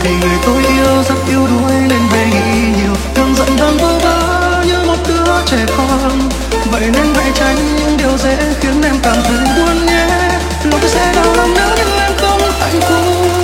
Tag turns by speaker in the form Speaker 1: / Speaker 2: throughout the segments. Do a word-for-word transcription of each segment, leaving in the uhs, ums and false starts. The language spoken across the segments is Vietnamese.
Speaker 1: vì người tôi yêu rất yếu đuối nên về nghĩ nhiều, thường giận vang vô vơ như một đứa trẻ con. Vậy nên hãy tránh những điều dễ khiến em cảm thấy buồn nhé. Lòng tôi sẽ đau lòng nếu như em không hạnh phúc.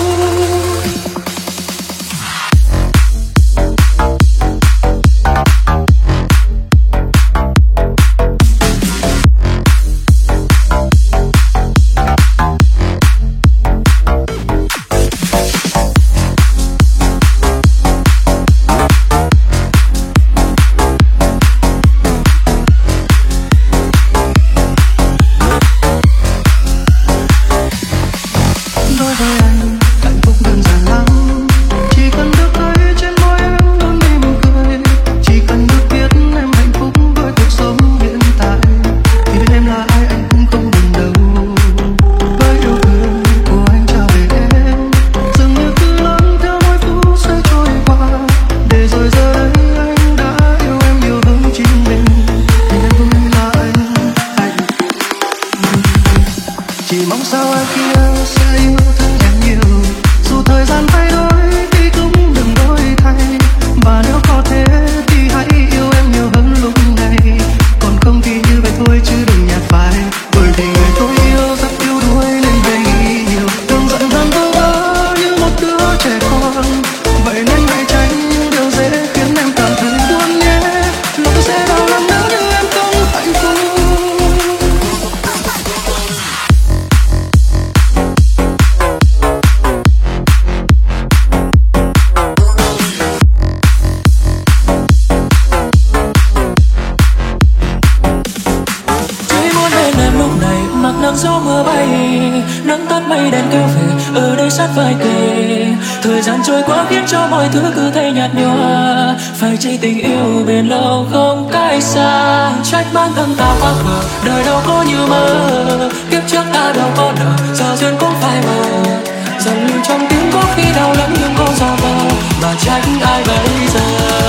Speaker 1: Phải chỉ tình yêu bền lâu không cách xa. Trách bản thân ta quá khờ, đời đâu có như mơ. Kiếp trước ta đâu có nợ, giờ duyên cũng phải mờ. Dần lưu trong tim có khi đau lắm nhưng có gió vờ. Mà trách ai bây giờ.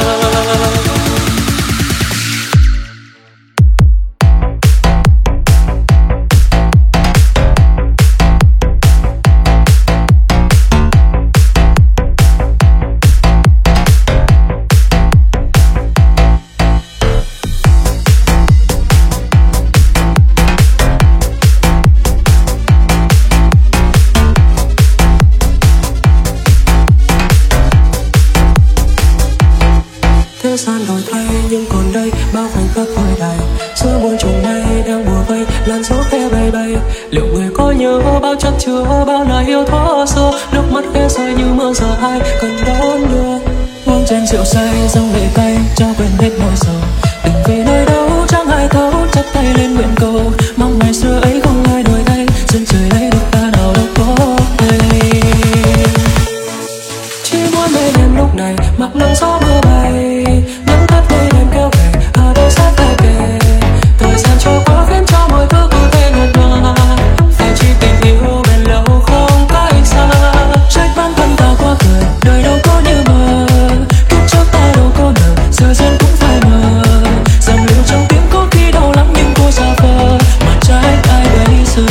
Speaker 2: Thế gian đổi thay nhưng còn đây bao khoảnh khắc hồi đầy. Giữa muôn trùng này đang bùa vây, làn gió khẽ bay bay. Liệu người có nhớ bao chất chứa bao lời yêu thuở xưa. Nước mắt khẽ rơi như mưa giờ ai cần đón đưa. Uống chén rượu say dòng lệ cay cho quên hết nỗi sầu. Tình về nơi đâu chẳng ai thấu, chắp tay lên nguyện cầu. Mong ngày xưa ấy không ai đổi thay, duyên trời lấy được ta nào đâu có hay. Chỉ muốn bên em lúc này mặc nắng gió mưa bay. Nắng tắt mây đêm kéo về ở đây sát tay kề. Thời gian trôi qua khiến cho mọi thứ cứ thế ngột ngạt. Phải chỉ tình yêu bền lâu không cách xa. Trách bản thân ta quá cười, đời đâu có như mơ. Kiếp trước ta đâu có nợ, giờ duyên cũng phải mờ. Dần lưu trong tim có khi đau lắm nhưng cô xa vờ. Mà trách ai bây giờ.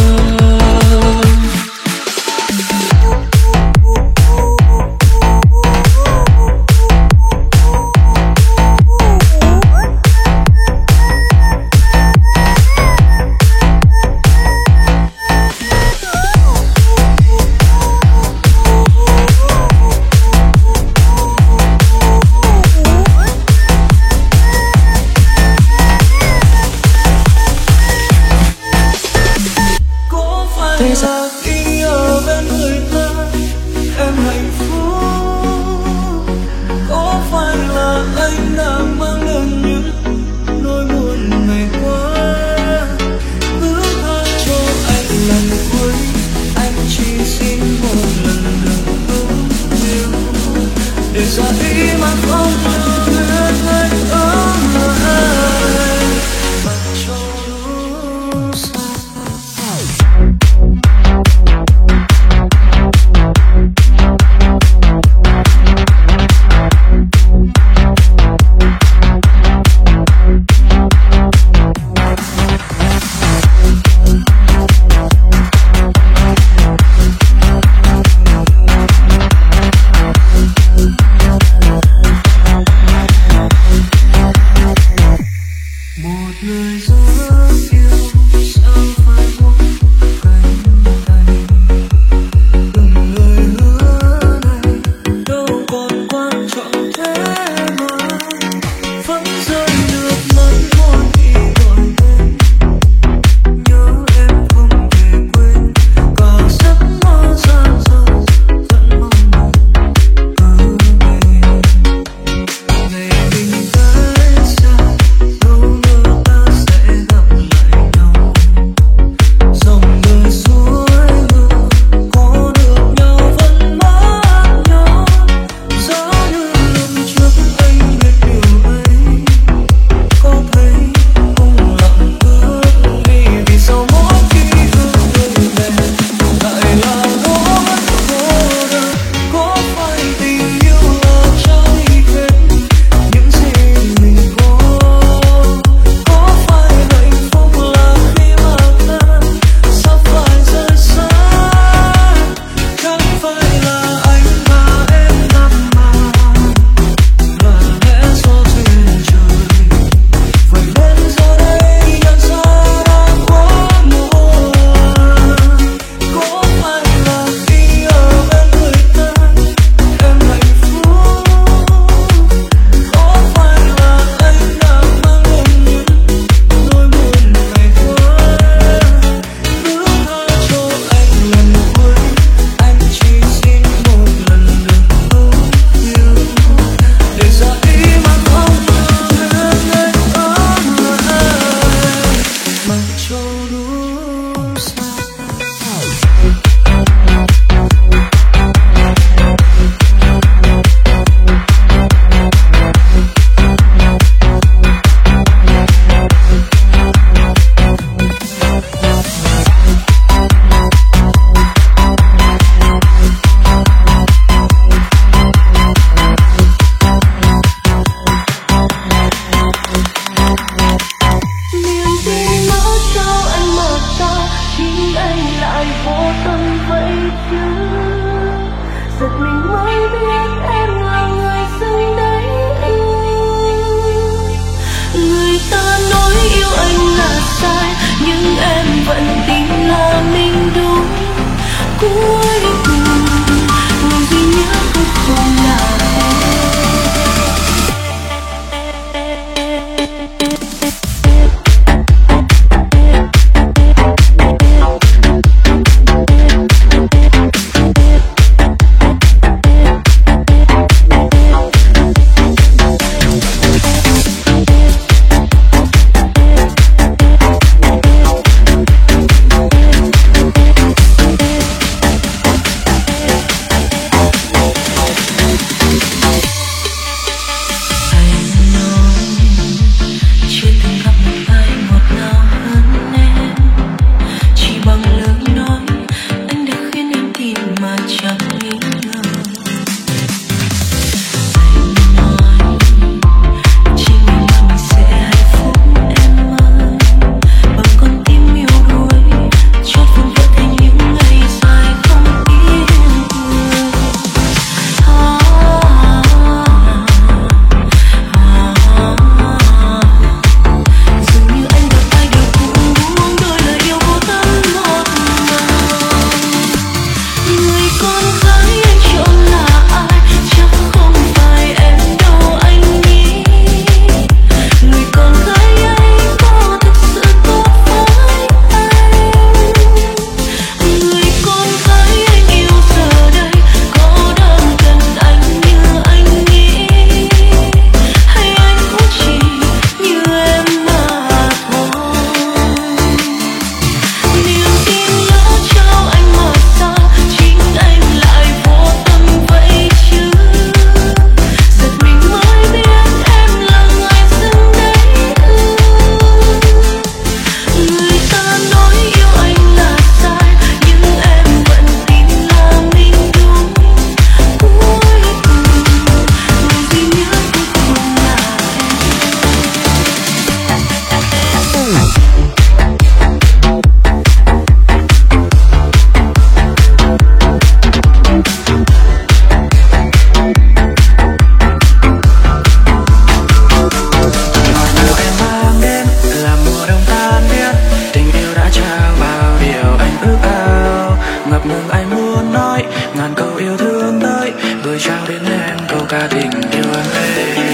Speaker 1: cả tình yêu em lên.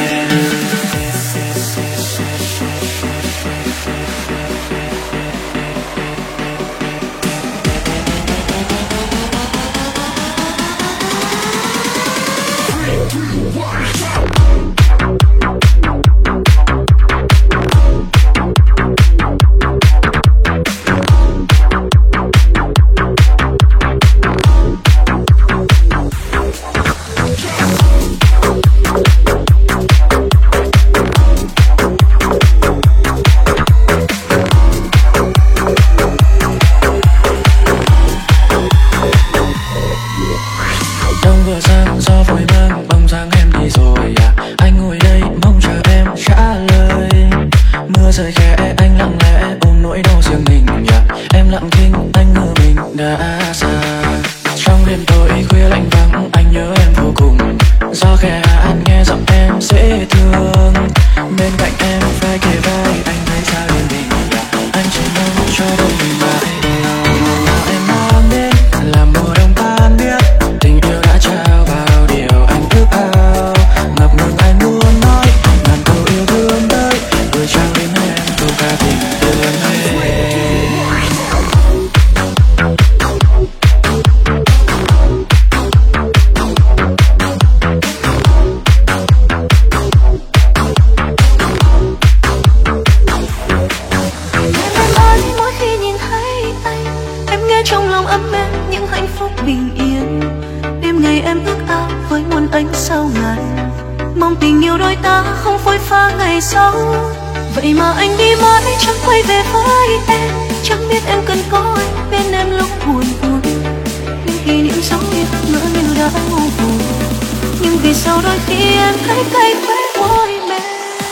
Speaker 3: Vậy mà anh đi mãi chẳng quay về với em. Chẳng biết em cần có anh bên em lúc buồn buồn. Những kỷ niệm sống yêu ngỡ như đã vô vùi. Nhưng vì sao đôi khi em thấy cay khóe môi mềm.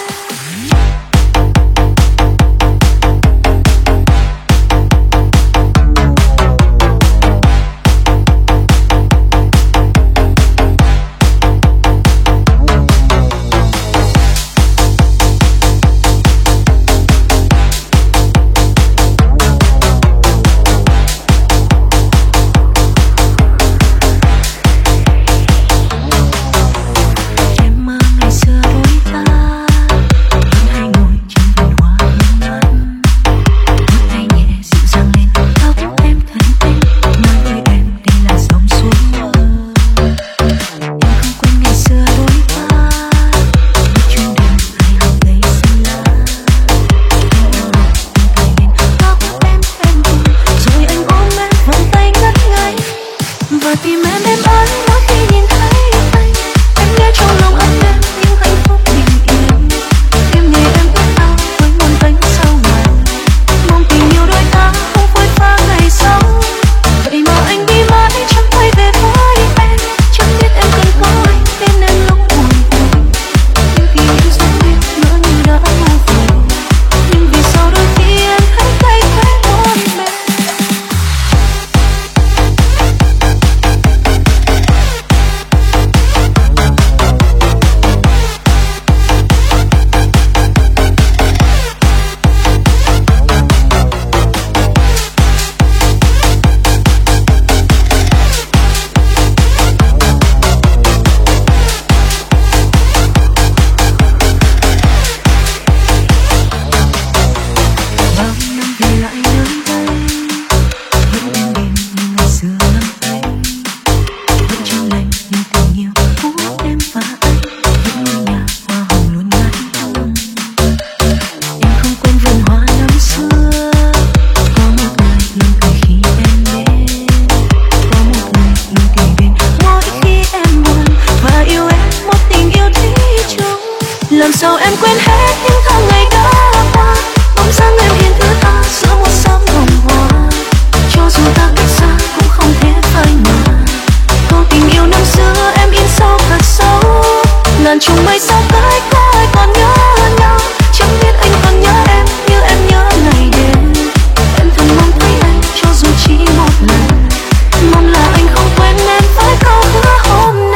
Speaker 3: Làm sao em quên hết những tháng ngày đã qua. Bóng dáng em hiện thứ tha giữa một sớm hồng hoa. Cho dù ta cách xa cũng không thể phai nhòa. Câu tình yêu năm xưa em in sâu thật sâu. Ngàn trùng mây sao cách có ai còn nhớ nhau. Chẳng biết anh còn nhớ em như em nhớ ngày đêm. Em thầm mong thấy anh cho dù chỉ một lần. Mong là anh không quên em với câu hứa hôm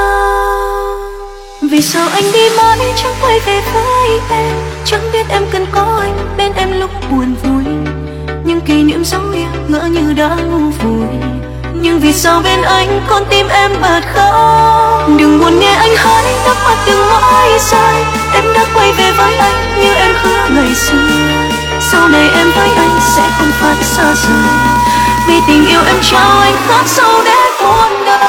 Speaker 3: nào. Vì sao anh đi mãi chẳng quay về với em. Chẳng biết em cần có anh bên em lúc buồn vui. Những kỷ niệm dấu yêu ngỡ như đã ngu vùi. Nhưng vì sao bên anh con tim em bật khóc. Đừng buồn nghe anh hỡi, nước mắt đừng mãi rơi. Em đã quay về với anh như em hứa ngày xưa. Sau này em với anh sẽ không phải xa rời, vì tình yêu em trao anh khắc sâu đến muôn đời.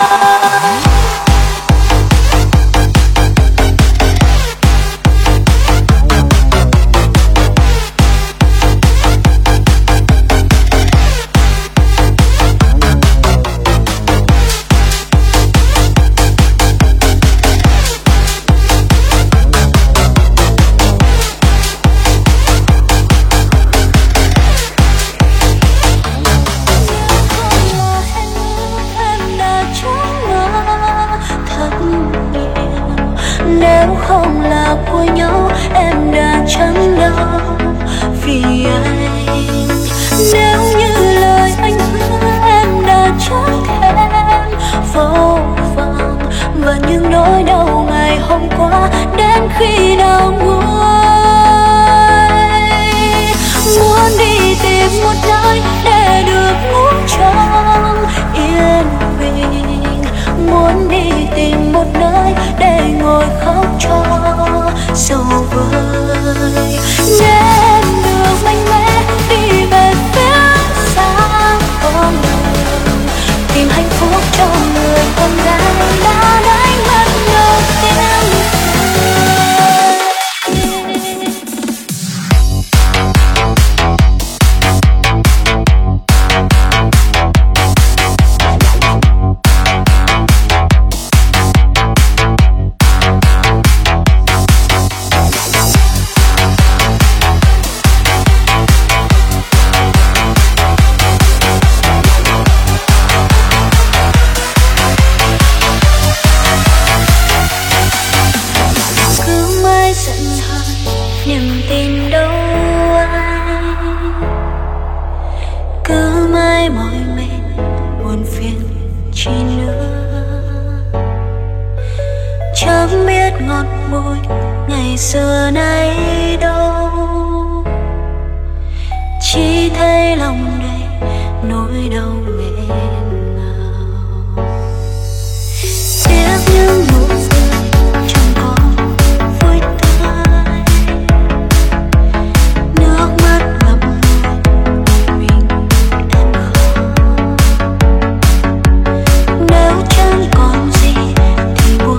Speaker 3: Không là của nhau em đã chẳng đâu vì anh. Nếu như lời anh hứa em đã chẳng thèm vô vọng, và những nỗi đau ngày hôm qua đến khi nào nguôi. Muốn đi tìm một nơi để được ngủ trong yên bình, muốn đi tìm một nơi để ngồi khóc cho sầu vơi. Nên đường mạnh mẽ đi về phía xa con đường, tìm hạnh phúc cho người con gái đã đánh mất đầu tiên. Chẳng biết ngọt bùi ngày xưa nay đâu, chỉ thấy lòng đầy nỗi đau nghẹn ngào. Tiếc những nụ cười chẳng còn vui tươi, nước mắt ngập ngùi mình em không. Nếu chẳng còn gì thì buông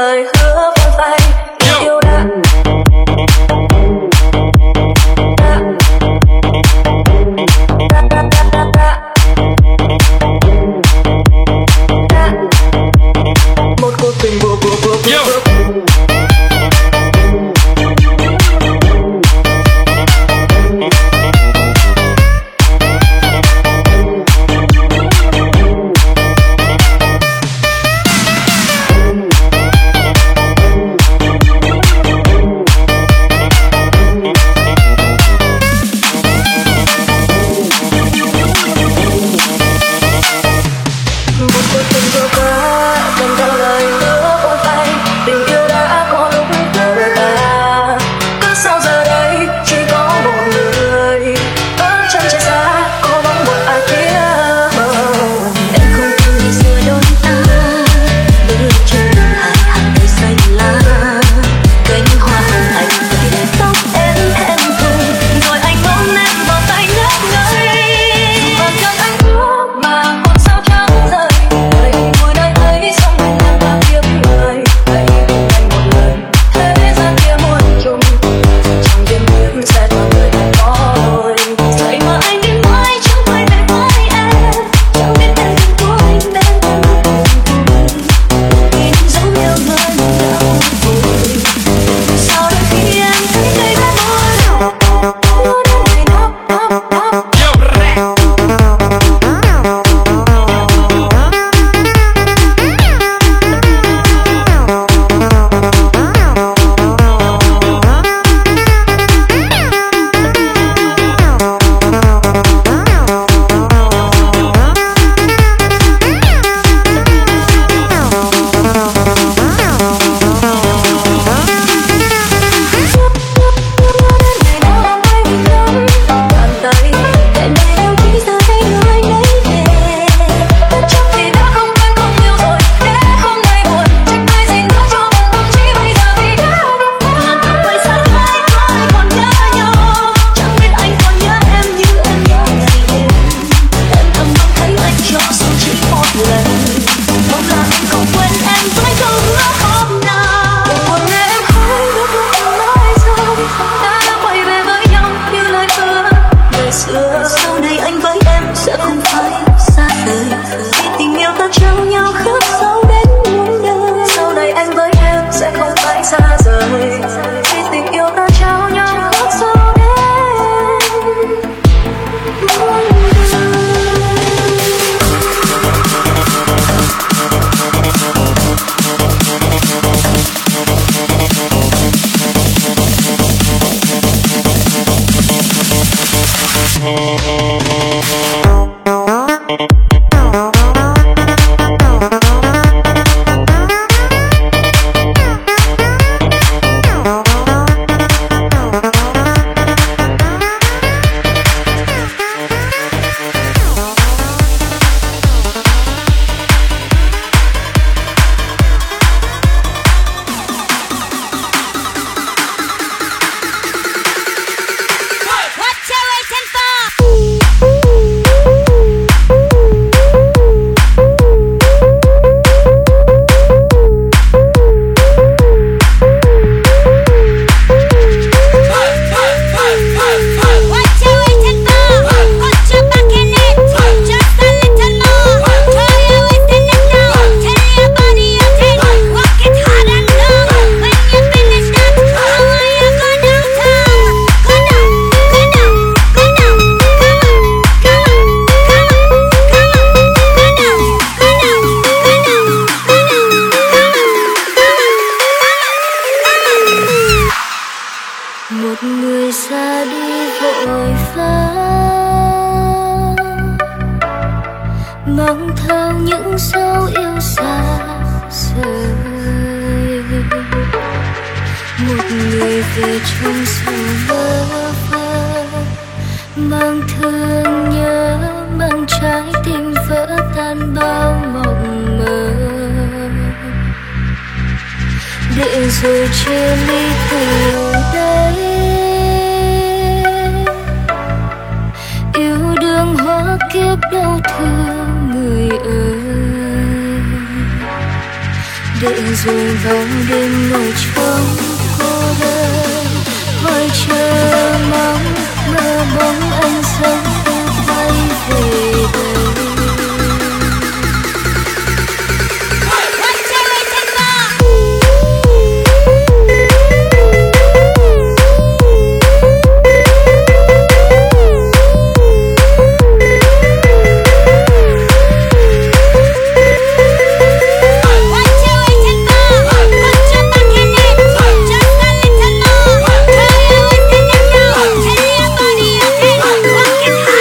Speaker 3: lời hứa vòng tay tình yêu đã
Speaker 2: một cuộc tình buộc buộc buộc buộc
Speaker 3: rồi chia ly từ đây. Yêu đương hóa kiếp đau thương người ơi, để rồi bao đêm ngồi trong cô đơn, hỏi chờ mong mơ bóng anh sớm bay về đây.
Speaker 4: Rock it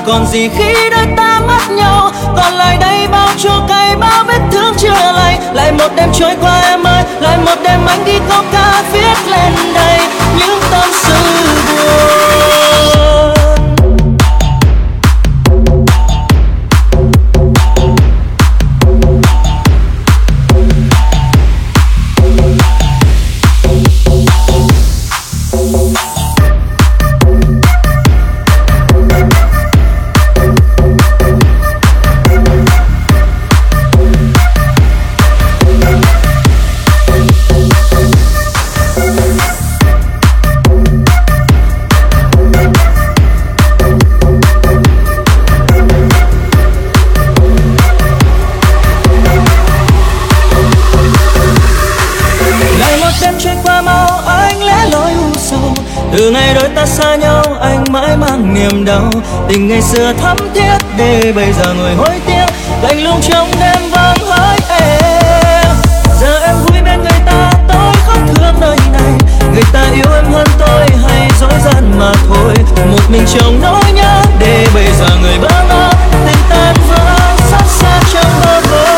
Speaker 4: còn gì khi đôi ta mất nhau. Còn lại đây bao chua cay, bao vết thương chưa lành. Lại một đêm trôi qua em ơi, lại một đêm anh đi câu ca viết lên đây những tâm sự buồn. Từ ngày đôi ta xa nhau anh mãi mang niềm đau. Tình ngày xưa thắm thiết để bây giờ người hối tiếc. Lạnh lùng trong đêm vang hỡi em. Giờ em vui bên người ta, tôi khóc thương đời này. Người ta yêu em hơn tôi hay dối gian mà thôi. Một mình trong nỗi nhớ để bây giờ người bỡ ngỡ. Tình tan vỡ xót xa trong mơ vơ.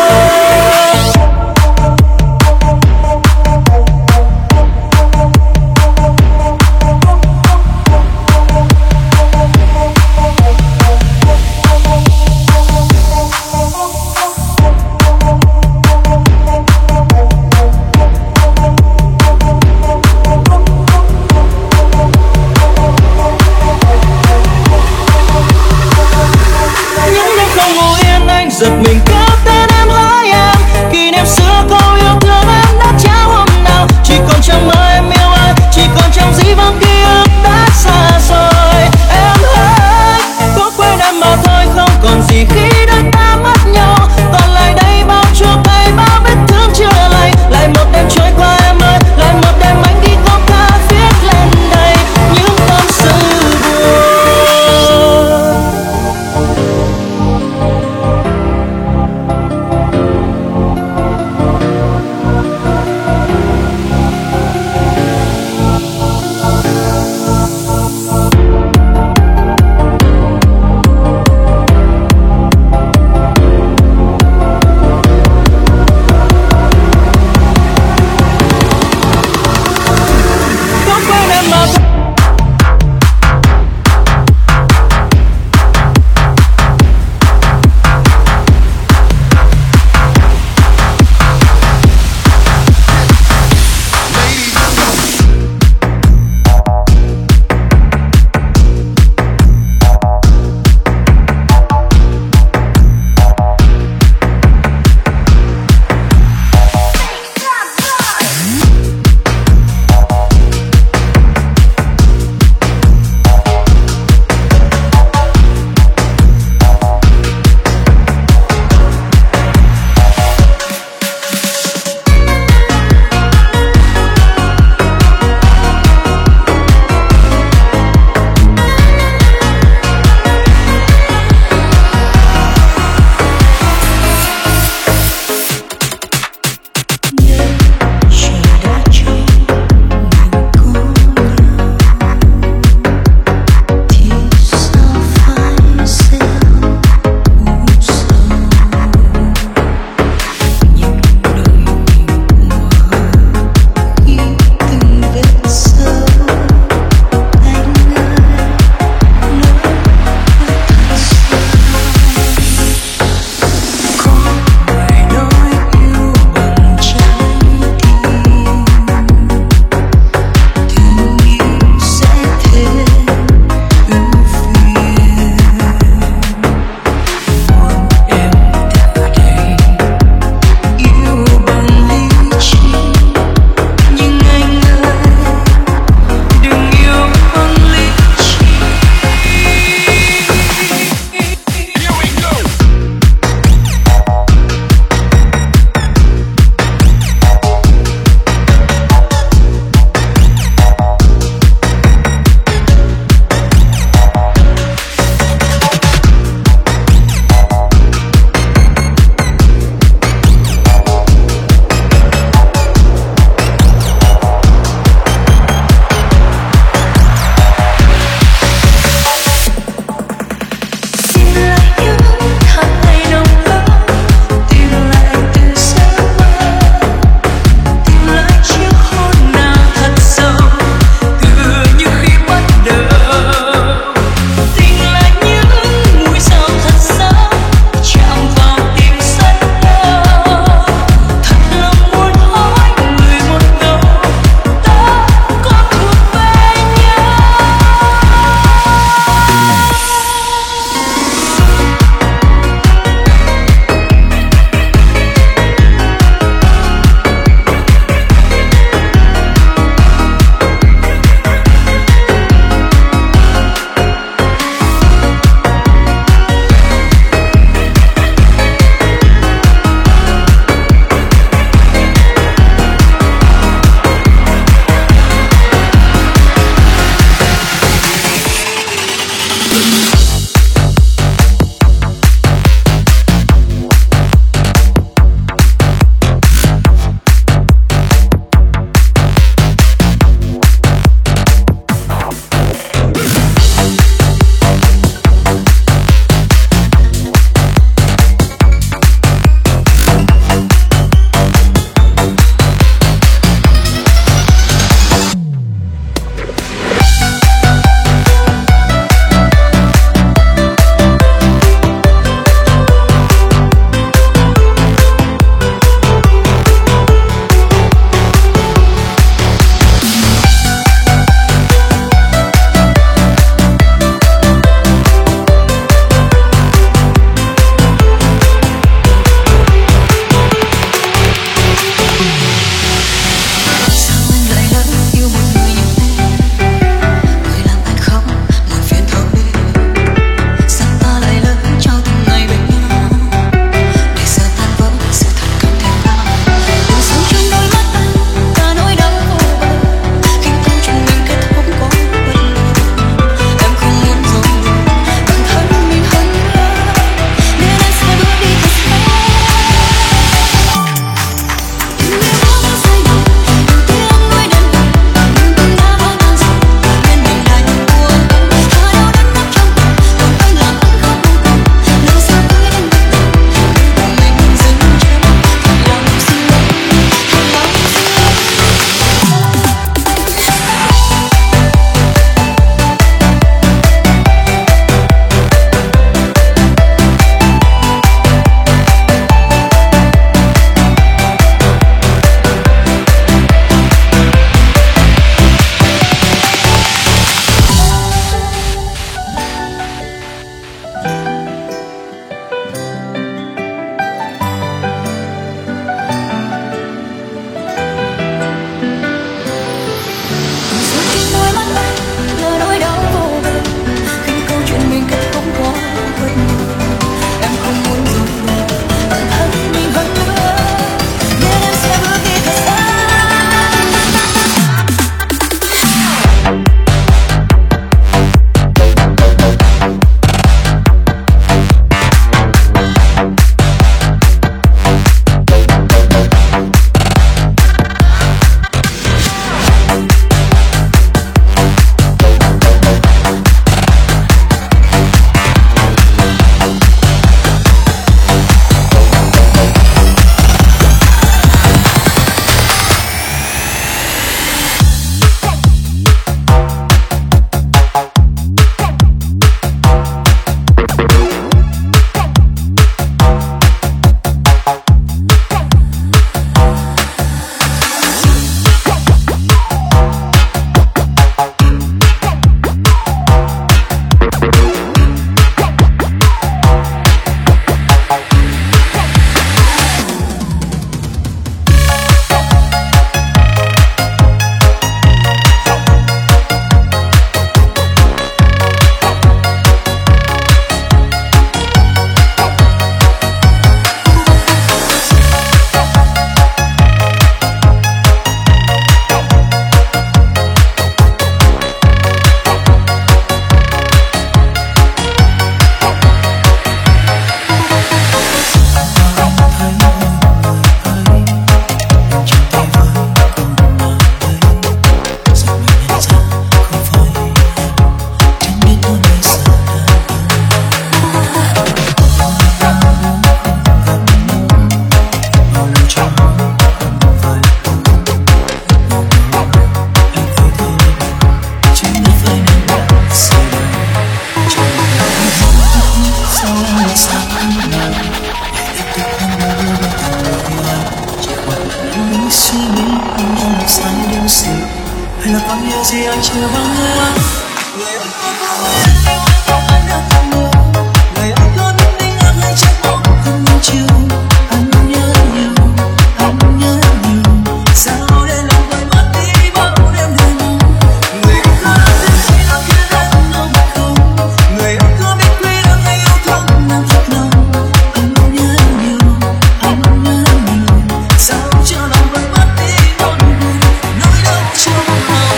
Speaker 2: gì anh chưa bao giờ. Người ơi có có anh đã từng mơ, người ơi có biết anh đang hay chắc mong không bao chiều. Anh nhớ nhiều, anh nhớ nhiều, sao để lòng vơi mất đi bao đêm đầy mong. Người ơi có biết gì đang khiến anh ngóng không, người ơi có biết quý đang hay yêu thương nam thật lòng. Anh nhớ nhiều, anh nhớ nhiều, sao cho lòng vơi mất đi nỗi buồn, nỗi đau trong lòng.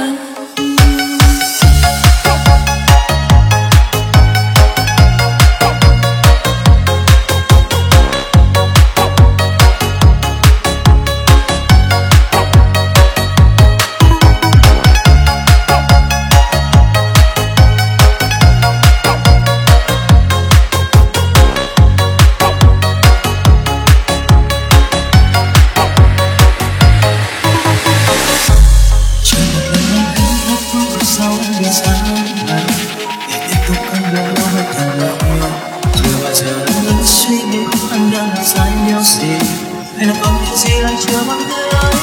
Speaker 2: Sau vì sao này để tiếp tục cơn đau hơi thầm lặng nhiều, chưa bao giờ anh suy nghĩ anh đang làm sai điều gì, hay là có điều gì anh chưa bao giờ ấy.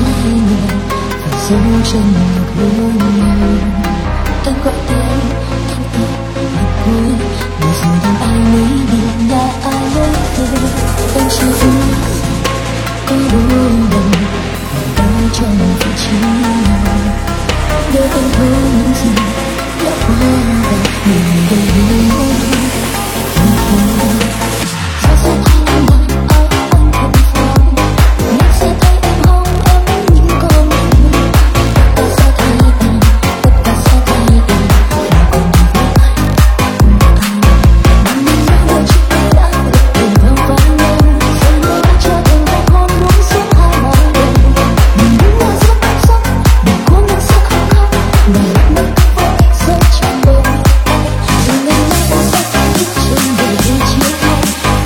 Speaker 3: hai người phải dấu chân một hướng người. Anh gọi tên thanh tên một cuối, bây giờ đang ai mới đi nhà ai mới về. Anh chưa vui có đôi lần đang trong vị trí nào để anh thấy những gì đã qua và mình đều hiểu. Giờ sẽ thay em hỏi ai anh không phải, nhưng sẽ thấy em không em những con người. Tất cả sẽ thay em, tất cả sẽ thay em, mà còn một với anh, một anh. Mà mình nhớ đôi chút tay đã đụng vào vai nhau, giờ đây đã trở thành một hôn buông xuống hai mỏi đầu. Mình đứng ở giữa bóng gió, đừng cố mình sẽ không khóc, mà lúc mắt cứ vội rơi trong đôi tay. Rồi ngày mai ta sẽ phải bước trên đời về chia tay.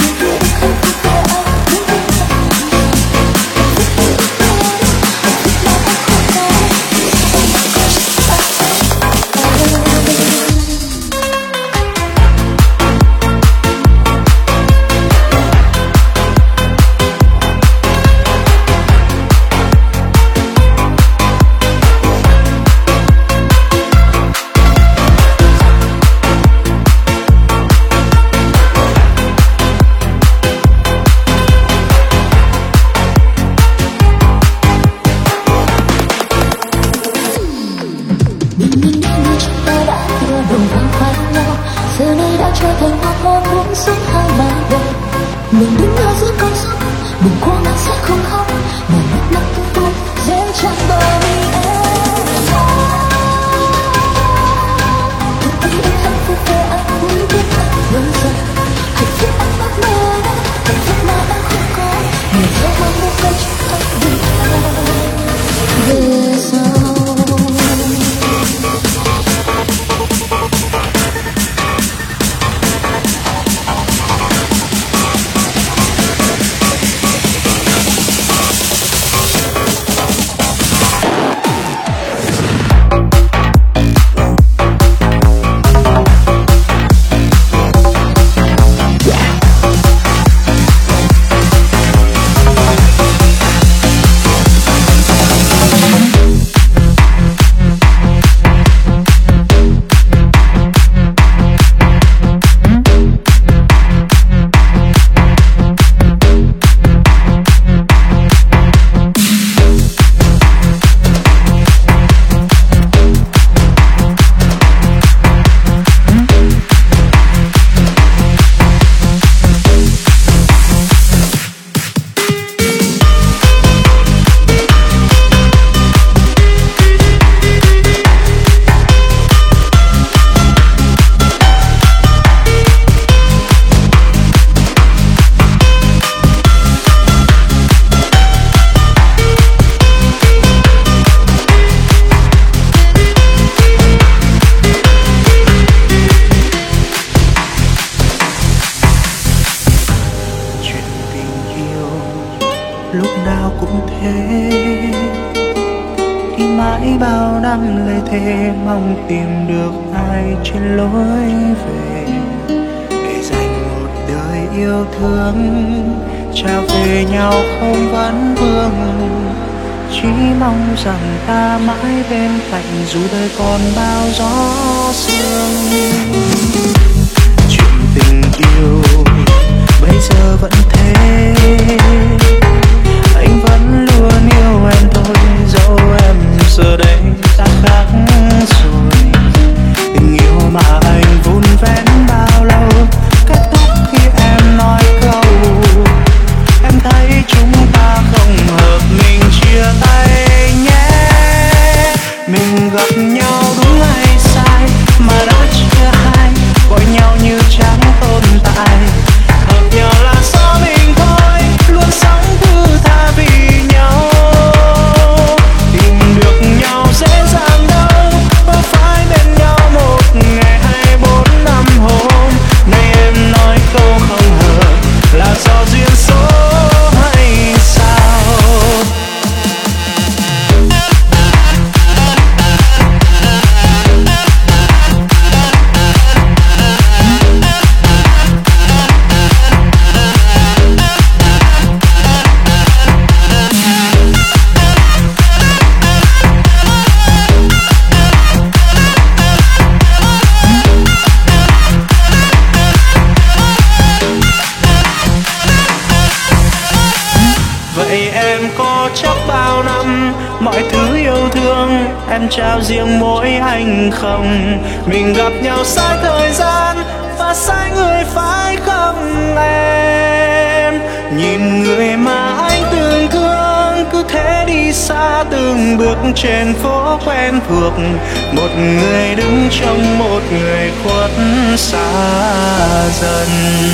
Speaker 3: Giờ này đã trở thành hoa hôn buông xuống hai má đầu. Mình đứng ở giữa con sông, đừng cố gắng sẽ không khóc, mà nước mắt cứ tuôn rơi trong bờ mi em. Thực tế anh hạnh phúc về anh muốn biết anh lâu dài. Hạnh phúc anh mắc mơ đó, hạnh phúc mà anh không có. Người theo mong một câu chuyện thật vì ai về sau.
Speaker 5: Lúc nào cũng thế, khi mãi bao năm lê thê mong tìm được ai trên lối về, để dành một đời yêu thương trao về nhau không vấn vương. Chỉ mong rằng ta mãi bên cạnh dù đời còn bao gió sương. Chuyện tình yêu bây giờ vẫn thế, anh vẫn luôn yêu em thôi, dẫu em giờ đây đã khác rồi. Tình yêu mà anh vun vén bao lâu kết thúc khi em nói câu em thấy chúng ta không hợp, mình chia tay nhé. Mình gặp nhau đúng hay sai mà đã chia hai, còn bao năm, mọi thứ yêu thương em trao riêng mỗi anh không. Mình gặp nhau sai thời gian và sai người phải không em? Nhìn người mà anh từng thương cứ thế đi xa từng bước trên phố quen thuộc, một người đứng trong một người khuất xa dần.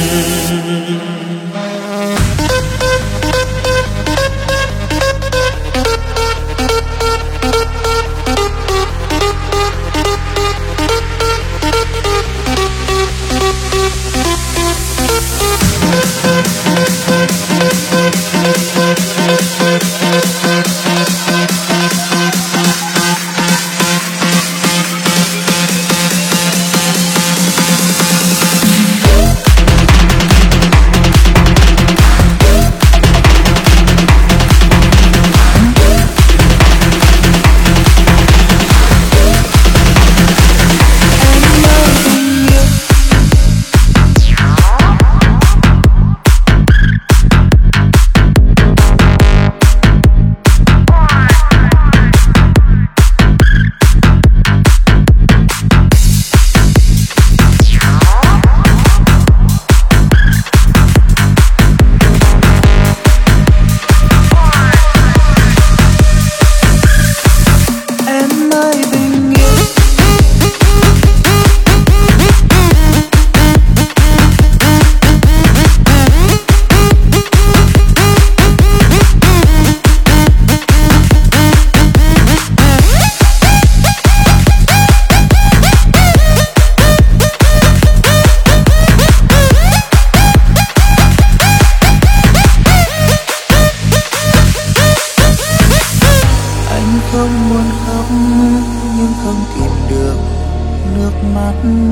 Speaker 5: Không muốn khóc nhưng không tìm được nước mắt,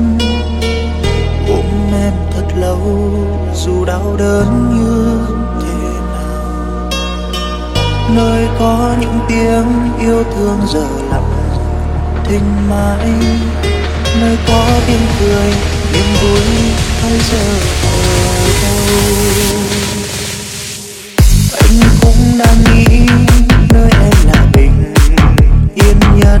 Speaker 5: ôm em thật lâu dù đau đớn như thế nào. Nơi có những tiếng yêu thương giờ lặng thinh mãi, nơi có tiếng cười niềm vui bây giờ ở đâu. Anh cũng đang nghĩ nơi em là bình yên nhất,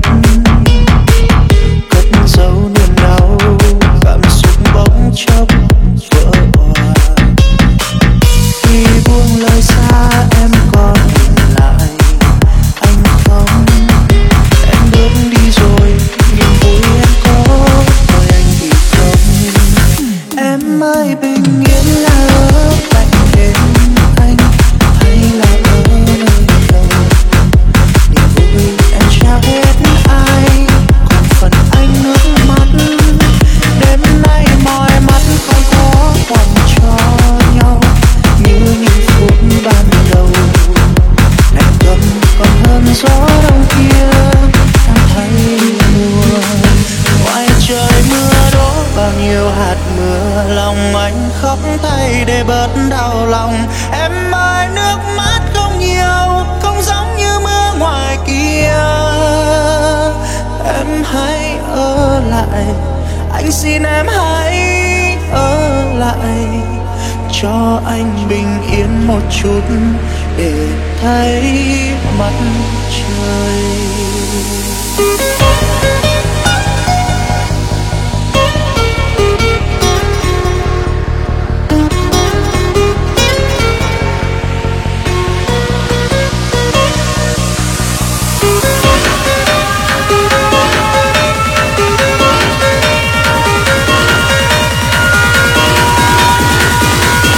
Speaker 5: cất giấu niềm đau cảm xúc bỗng chốc vỡ òa. Khi buông lời xa em còn nhìn lại anh không? Em bước đi rồi niềm vui em có rồi anh thì không. Em ơi bình yên là ở cạnh bên anh hay là ở nơi đâu? Niềm vui em trao hết ai, còn phần anh nước mắt. Đêm nay mỏi mắt không có còn cho nhau như những phút ban đầu. Lạnh câm còn hơn gió đông kia đang thấy mùa. Ngoài trời mưa đổ bao nhiêu hạt mưa, lòng anh khóc thay để bớt đau lòng. Em ơi nước mắt không nhiều, không giống như mưa ngoài kia. Em hãy ở lại, anh xin em hãy ở lại, cho anh bình yên một chút để thấy mặt trời.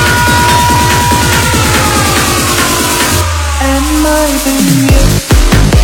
Speaker 5: Em ơi bình yên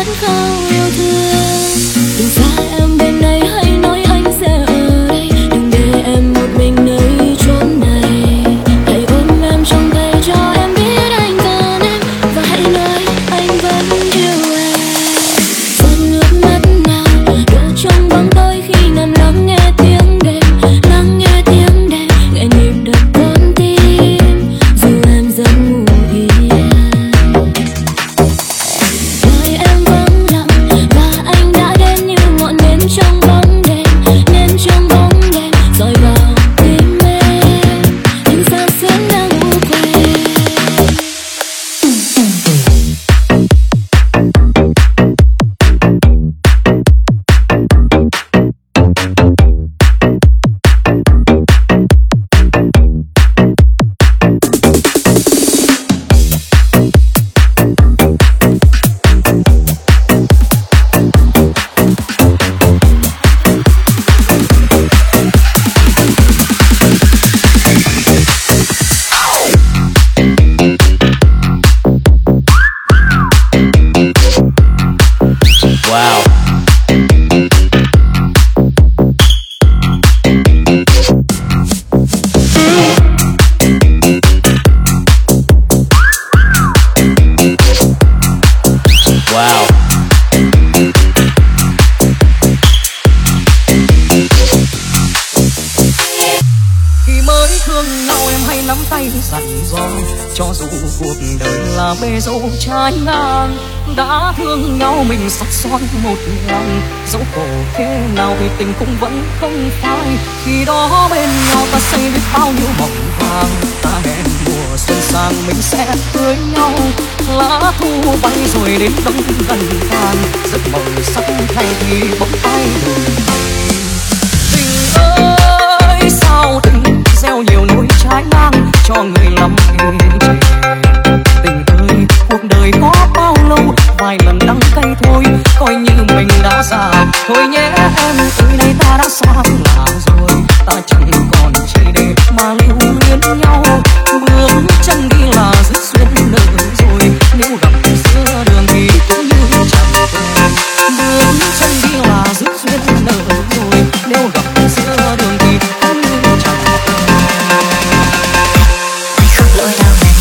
Speaker 3: khát khao yêu thương. Đừng xa em bên đây, hãy nói anh sẽ ở đây. Đừng để em một mình nơi chốn này. Hãy ôm em trong tay cho em biết anh cần em, và hãy nói anh vẫn yêu em. Giọt nước mắt nào đổ trong bóng tối khi nằm lắng nghe tiếng đêm, lắng nghe tiếng đêm, nghe nhịp đập con tim dù em dần ngủ yên. Đời em vắng lặng và anh đã đến như ngọn nến trong bóng đêm, nến trong bóng đêm dọi vào tim em, anh xa xuyến đang ngủ quên.
Speaker 4: Wow. Wow.
Speaker 2: Khi mới thương nhau em hay nắm tay dặn dò, cho dù cuộc đời là bể dâu trái ngang. Đã thương nhau mình sắt son một lòng, dẫu khổ thế nào thì tình cũng vẫn không phai. Khi đó bên nhau ta xây biết bao nhiêu mộng vàng, ta hẹn mùa xuân sang mình sẽ cưới nhau. Lá thu bay rồi đến đông gần tàn, giấc mộng sắc thay thì bỗng ai đổi thay. Tình ơi sao tình gieo nhiều nỗi trái ngang cho người lắm tình trẻ. Tình ơi cuộc đời có bao lâu, vài lần đắng cay thôi, coi như mình đã già. Thôi nhé em ơi đây ta đã xa lạ rồi, ta chẳng còn chi để mà lưu luyến nhau. Bước chân đi là dứt duyên nợ rồi, nếu gặp giữa đường thì cũng như chẳng quen. Bước chân đi là dứt duyên nợ rồi, nếu gặp giữa đường thì cũng như chẳng quen.
Speaker 3: Hãy khóc lỗi đau này.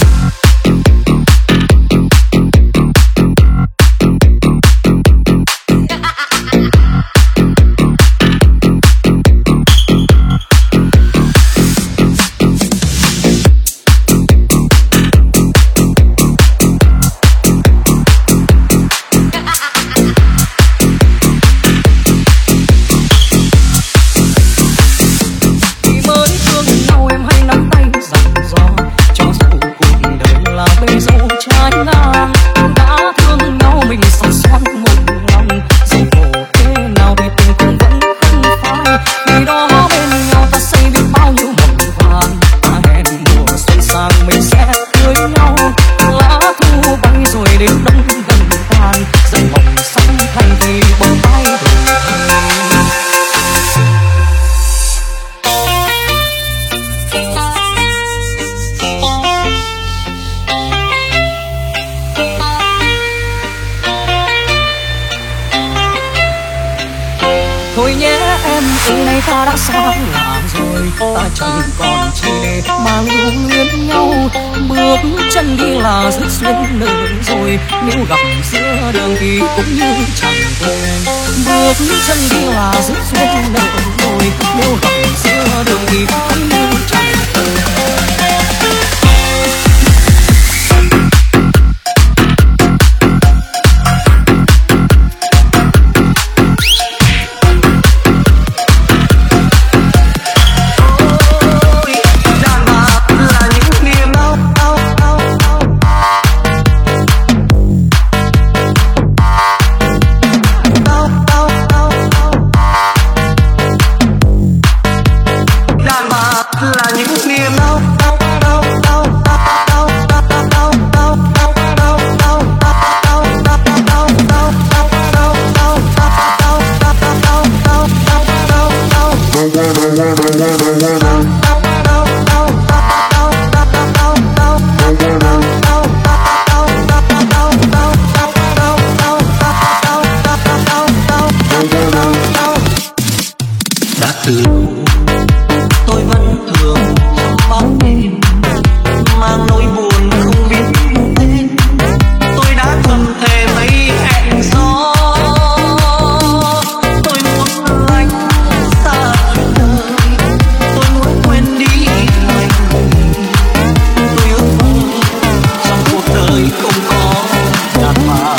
Speaker 2: Thôi nhé em ơi nay ta đã xa lạ rồi, ta chẳng còn chi để mà lưu luyến nhau. Bước chân đi là dứt duyên nợ rồi, nếu gặp giữa đường thì cũng như chẳng quen. Bước chân đi là dứt duyên nợ rồi, nếu gặp giữa đường thì cũng như chẳng quen.
Speaker 5: Là những
Speaker 4: từ lâu tôi vẫn thường bóng đêm mang nỗi buồn không biết tên. Tôi đã thầm thề mấy hẹn gió, tôi muốn anh xa đời, tôi muốn quên đi anh. Tôi ước mơ trong cuộc đời không có đàn bà.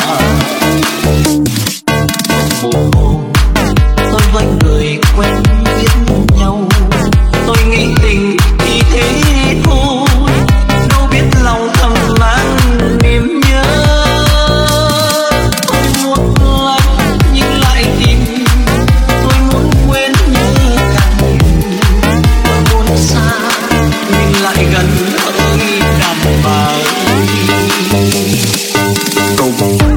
Speaker 4: Một hôm tôi với người quen biết nhau, tôi nghĩ tình thì thế thôi, đâu biết lòng thầm mang niềm nhớ. Tôi muốn anh nhưng lại tìm, tôi muốn quên như càng nhiều, tôi muốn xa nhưng lại gần ơi đàn bà ơi. Câu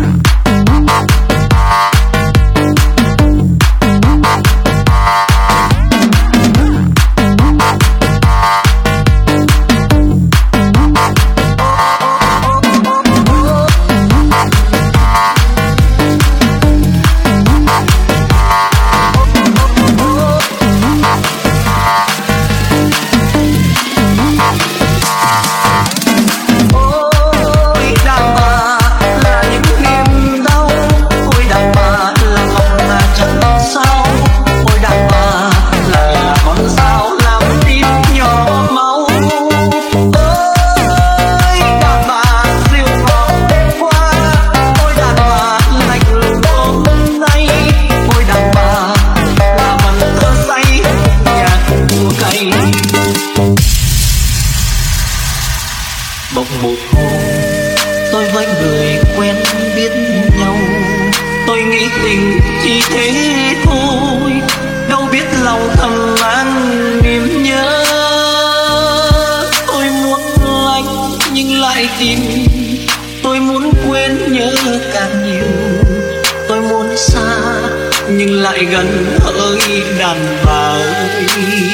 Speaker 4: bỗng một hôm tôi với người quen biết nhau, tôi nghĩ tình chỉ thế thôi, đâu biết lòng thầm mang niềm nhớ. Tôi muốn anh nhưng lại tìm, tôi muốn quên nhớ càng nhiều, tôi muốn xa nhưng lại gần hỡi đàn bà ơi.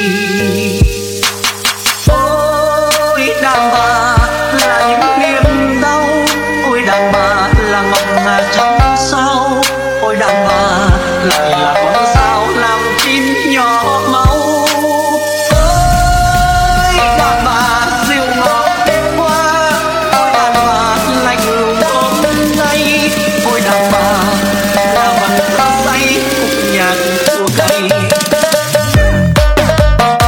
Speaker 4: Ôi đàn bà là những niềm đau, ôi đàn bà là ngọc ngà trắng sao, ôi đàn bà lại là con sao làm tim nhỏ máu. Ôi đàn bà rượu ngọt đêm qua, ôi đàn bà lạnh lùng hôm nay, ôi đàn bà là vật say khúc nhạc của cây.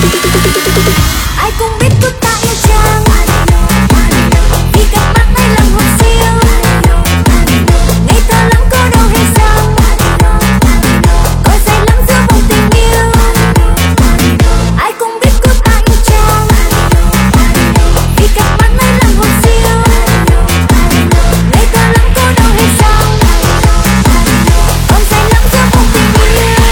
Speaker 3: Ai cũng biết tôi ta yêu chàng, vì cặp mắt này làm hồn siêu. Ngây thơ lắm có đâu hay sao, cõi dài lắm giữa vòng tình yêu. Ai cũng biết tôi ta yêu chàng, vì cặp mắt này làm hồn siêu. Ngây thơ lắm có đâu hay sao, cõi dài lắm giữa vòng tình yêu.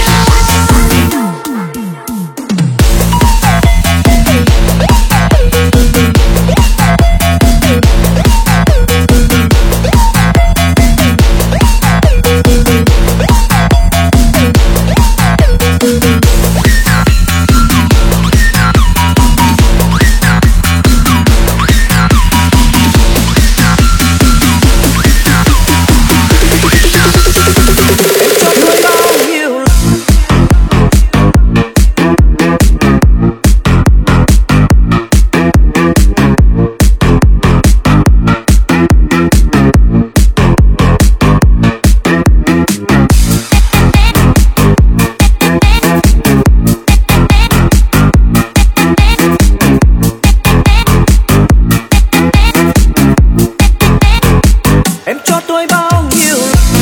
Speaker 4: Em cho tôi bao nhiêu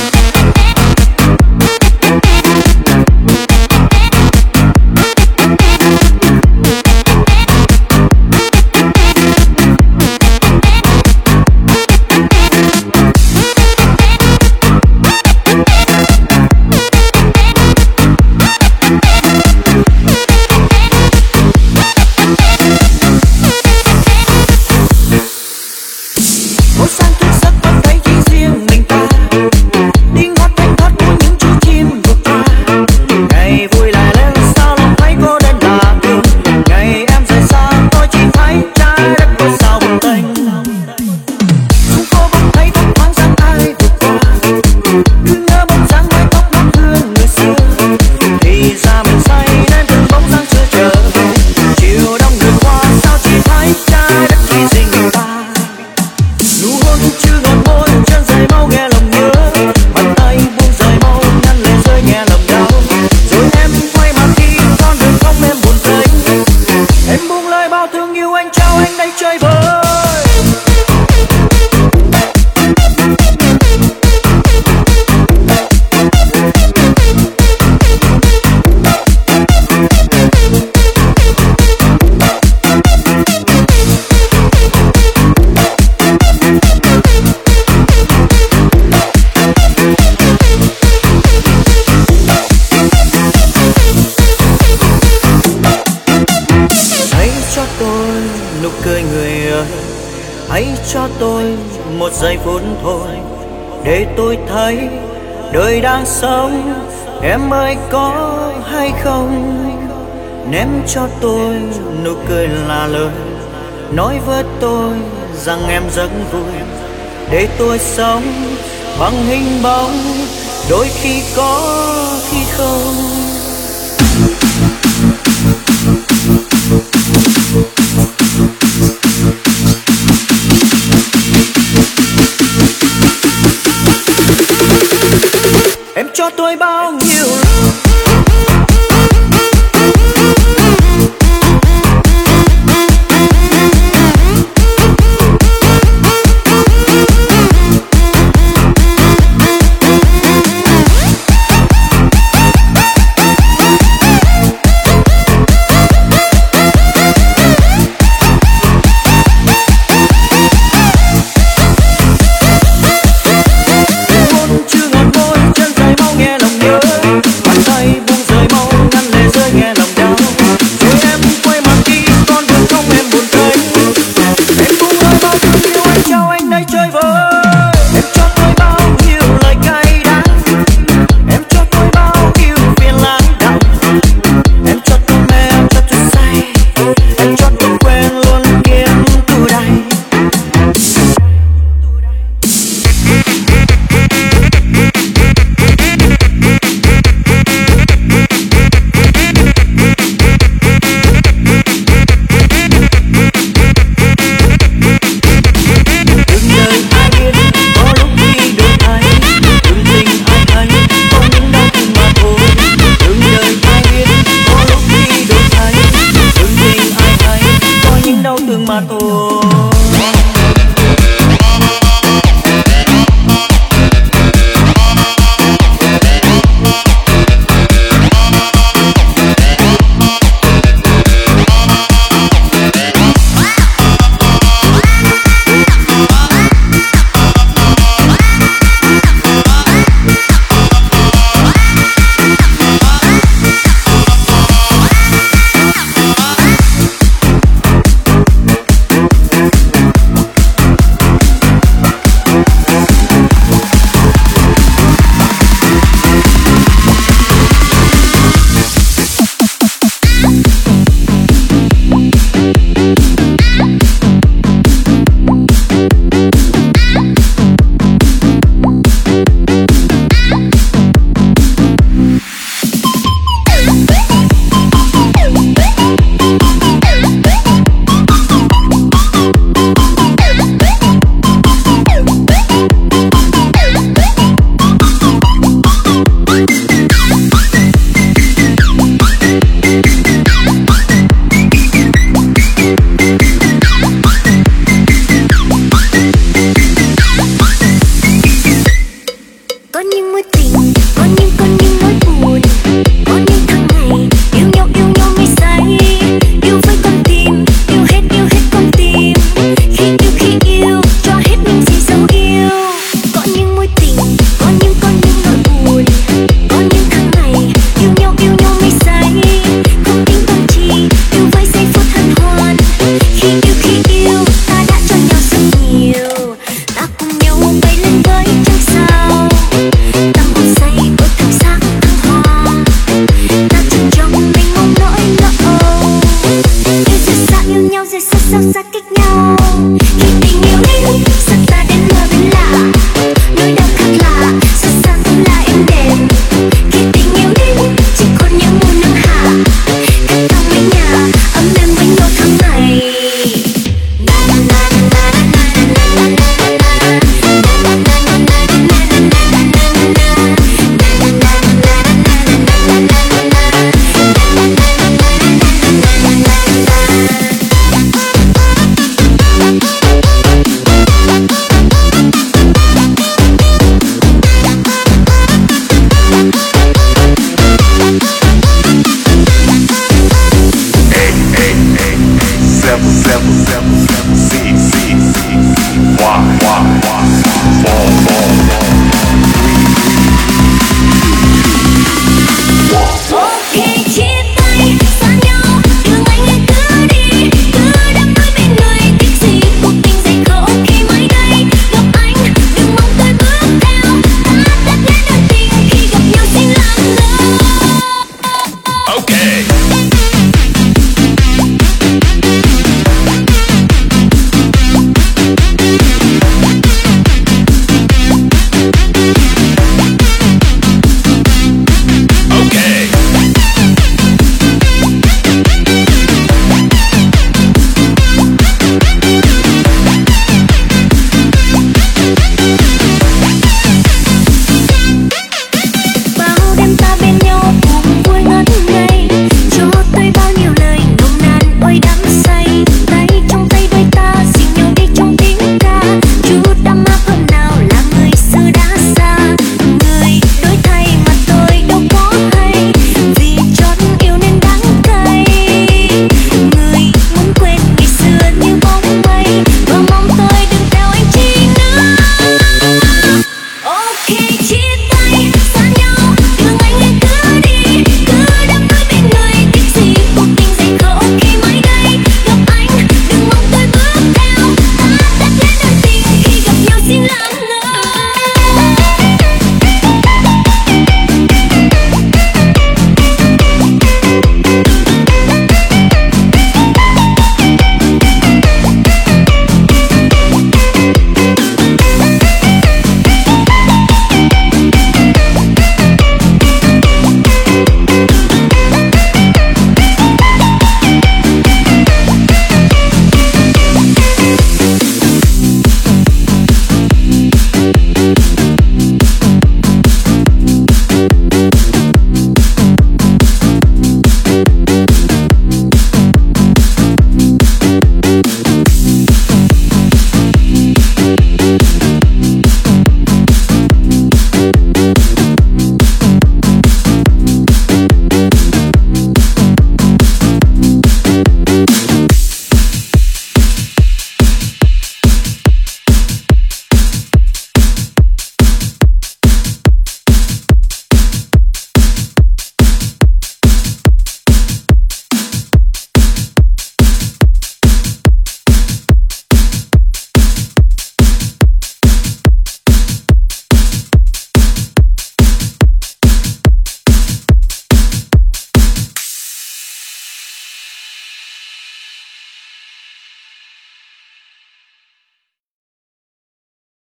Speaker 4: mỗi sáng thức giấc vẫn thấy chỉ riêng mình ta, tiếng hót thanh thoát của những chú chim vượt qua. Ngày vui lại lên sao lòng thấy cô đơn lạ thường, ngày em rời xa tôi chỉ thấy trái đất tôi sao buồn tênh. Không cô bỗng thấy thấp thoáng dáng ai vượt qua, cứ nhớ bóng dáng mái tóc ngắm hương người xưa. Thì ra mình say nên từng bóng dáng chưa trở về, chiều đông người qua sao chỉ thấy trái đất chỉ riêng mình ta. Nụ hôn chưa ngọt môi chân dài mau nghe lòng nhớ, bàn tay buông rời mau ngăn lệ rơi nhẹ lòng đau. Rồi em quay mặt đi con đường không em buồn tênh, em buông lời bao thương yêu anh trao anh đây chơi vơi. Hãy cho tôi nụ cười người ơi, hãy cho tôi một giây phút thôi, để tôi thấy đời đang sống em ơi có hay không. Ném cho tôi nụ cười là lời nói với tôi rằng em rất vui, để tôi sống bằng hình bóng đôi khi có khi không. Em cho tôi bao nhiêu mà thôi.